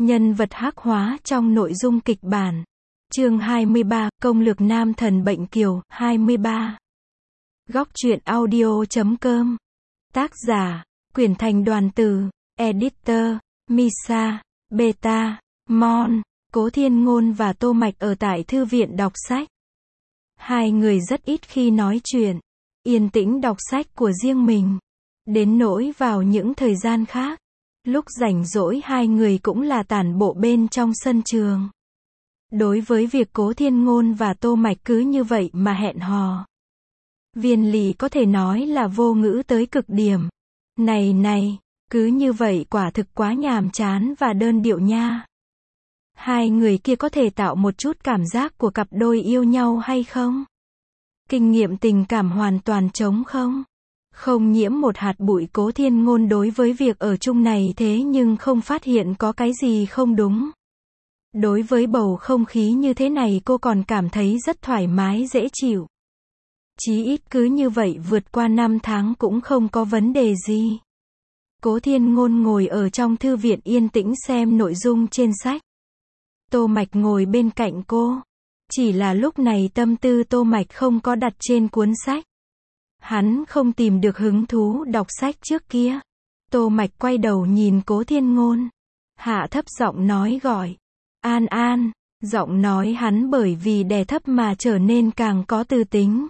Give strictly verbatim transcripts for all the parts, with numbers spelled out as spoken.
Nhân vật hắc hóa trong nội dung kịch bản. Chương hai mươi ba, Công lược nam thần bệnh kiều, hai mươi ba. Góc truyện audio chấm com. Tác giả, Quyển Thành Đoàn Từ, Editor, Misa, Beta, Mon, Cố Thiên Ngôn và Tô Mạch ở tại thư viện đọc sách. Hai người rất ít khi nói chuyện, yên tĩnh đọc sách của riêng mình. Đến nỗi vào những thời gian khác, lúc rảnh rỗi hai người cũng là tản bộ bên trong sân trường. Đối với việc Cố Thiên Ngôn và Tô Mạch cứ như vậy mà hẹn hò, Viên Lỵ có thể nói là vô ngữ tới cực điểm. Này này, cứ như vậy quả thực quá nhàm chán và đơn điệu nha. Hai người kia có thể tạo một chút cảm giác của cặp đôi yêu nhau hay không? Kinh nghiệm tình cảm hoàn toàn trống không? Không nhiễm một hạt bụi. Cố Thiên Ngôn đối với việc ở chung này thế nhưng không phát hiện có cái gì không đúng. Đối với bầu không khí như thế này cô còn cảm thấy rất thoải mái dễ chịu. Chí ít cứ như vậy vượt qua năm tháng cũng không có vấn đề gì. Cố Thiên Ngôn ngồi ở trong thư viện yên tĩnh xem nội dung trên sách. Tô Mạch ngồi bên cạnh cô. Chỉ là lúc này tâm tư Tô Mạch không có đặt trên cuốn sách. Hắn không tìm được hứng thú đọc sách trước kia. Tô Mạch quay đầu nhìn Cố Thiên Ngôn. Hạ thấp giọng nói gọi. An An. Giọng nói hắn bởi vì đè thấp mà trở nên càng có tư tính.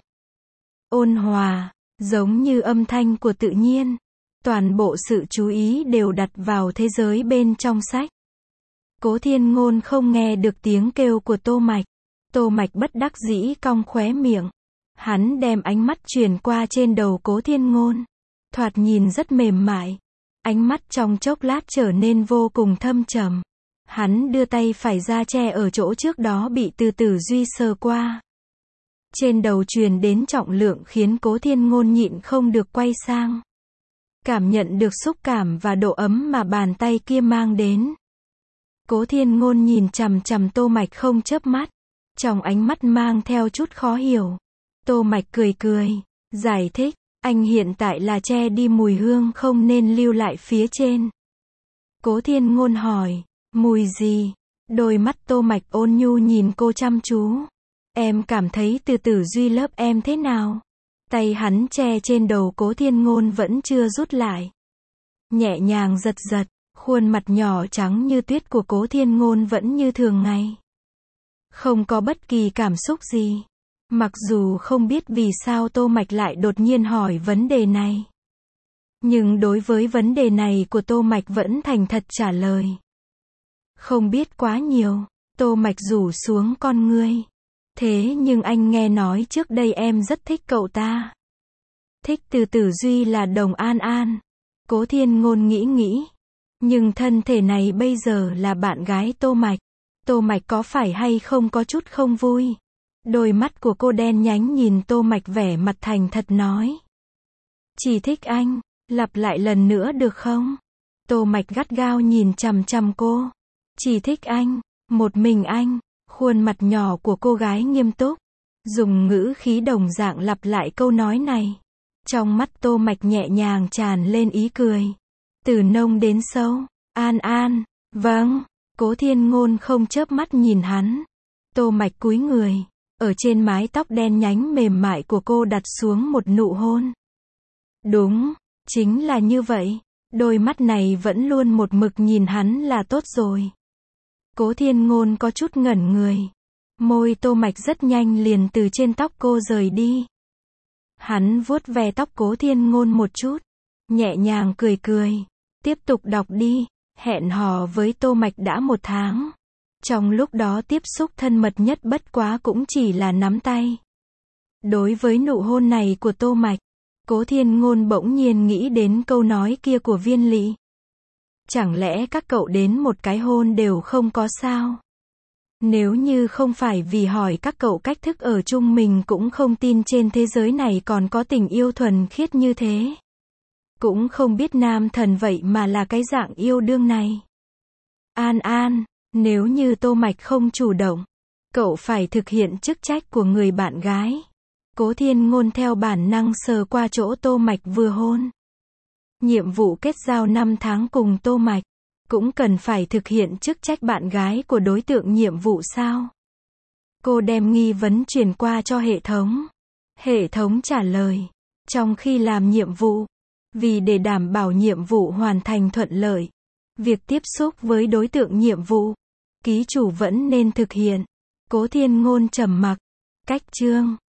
Ôn hòa, giống như âm thanh của tự nhiên. Toàn bộ sự chú ý đều đặt vào thế giới bên trong sách. Cố Thiên Ngôn không nghe được tiếng kêu của Tô Mạch. Tô Mạch bất đắc dĩ cong khóe miệng. Hắn đem ánh mắt truyền qua trên đầu Cố Thiên Ngôn. Thoạt nhìn rất mềm mại. Ánh mắt trong chốc lát trở nên vô cùng thâm trầm. Hắn đưa tay phải ra che ở chỗ trước đó bị Từ Tử Duy sờ qua. Trên đầu truyền đến trọng lượng khiến Cố Thiên Ngôn nhịn không được quay sang. Cảm nhận được xúc cảm và độ ấm mà bàn tay kia mang đến. Cố Thiên Ngôn nhìn chằm chằm Tô Mạch không chớp mắt. Trong ánh mắt mang theo chút khó hiểu. Tô Mạch cười cười, giải thích, anh hiện tại là che đi mùi hương không nên lưu lại phía trên. Cố Thiên Ngôn hỏi, mùi gì? Đôi mắt Tô Mạch ôn nhu nhìn cô chăm chú. Em cảm thấy Từ Tử Duy lớp em thế nào? Tay hắn che trên đầu Cố Thiên Ngôn vẫn chưa rút lại. Nhẹ nhàng giật giật, khuôn mặt nhỏ trắng như tuyết của Cố Thiên Ngôn vẫn như thường ngày. Không có bất kỳ cảm xúc gì. Mặc dù không biết vì sao Tô Mạch lại đột nhiên hỏi vấn đề này. Nhưng đối với vấn đề này của Tô Mạch vẫn thành thật trả lời. Không biết quá nhiều. Tô Mạch rủ xuống con ngươi. Thế nhưng anh nghe nói trước đây em rất thích cậu ta. Thích Từ Tử Duy là Đồng An An. Cố Thiên Ngôn nghĩ nghĩ. Nhưng thân thể này bây giờ là bạn gái Tô Mạch. Tô Mạch có phải hay không có chút không vui? Đôi mắt của cô đen nhánh nhìn Tô Mạch vẻ mặt thành thật nói. Chỉ thích anh, lặp lại lần nữa được không? Tô Mạch gắt gao nhìn chằm chằm cô. Chỉ thích anh, một mình anh. Khuôn mặt nhỏ của cô gái nghiêm túc. Dùng ngữ khí đồng dạng lặp lại câu nói này. Trong mắt Tô Mạch nhẹ nhàng tràn lên ý cười. Từ nông đến sâu. An An, vâng. Cố Thiên Ngôn không chớp mắt nhìn hắn. Tô Mạch cúi người. Ở trên mái tóc đen nhánh mềm mại của cô đặt xuống một nụ hôn. Đúng, chính là như vậy. Đôi mắt này vẫn luôn một mực nhìn hắn là tốt rồi. Cố Thiên Ngôn có chút ngẩn người. Môi Tô Mạch rất nhanh liền từ trên tóc cô rời đi. Hắn vuốt ve tóc Cố Thiên Ngôn một chút. Nhẹ nhàng cười cười. Tiếp tục đọc đi. Hẹn hò với Tô Mạch đã một tháng. Trong lúc đó tiếp xúc thân mật nhất bất quá cũng chỉ là nắm tay. Đối với nụ hôn này của Tô Mạch, Cố Thiên Ngôn bỗng nhiên nghĩ đến câu nói kia của Viên Lỵ. Chẳng lẽ các cậu đến một cái hôn đều không có sao? Nếu như không phải vì hỏi các cậu cách thức ở chung mình cũng không tin trên thế giới này còn có tình yêu thuần khiết như thế. Cũng không biết nam thần vậy mà là cái dạng yêu đương này. An An, nếu như Tô Mạch không chủ động, cậu phải thực hiện chức trách của người bạn gái. Cố Thiên Ngôn theo bản năng sờ qua chỗ Tô Mạch vừa hôn. Nhiệm vụ kết giao năm tháng cùng Tô Mạch. cũng cần phải thực hiện chức trách bạn gái của đối tượng nhiệm vụ sao? Cô đem nghi vấn truyền qua cho hệ thống. Hệ thống trả lời. Trong khi làm nhiệm vụ, vì để đảm bảo nhiệm vụ hoàn thành thuận lợi, việc tiếp xúc với đối tượng nhiệm vụ, ký chủ vẫn nên thực hiện. Cố Thiên Ngôn trầm mặc. Cách chương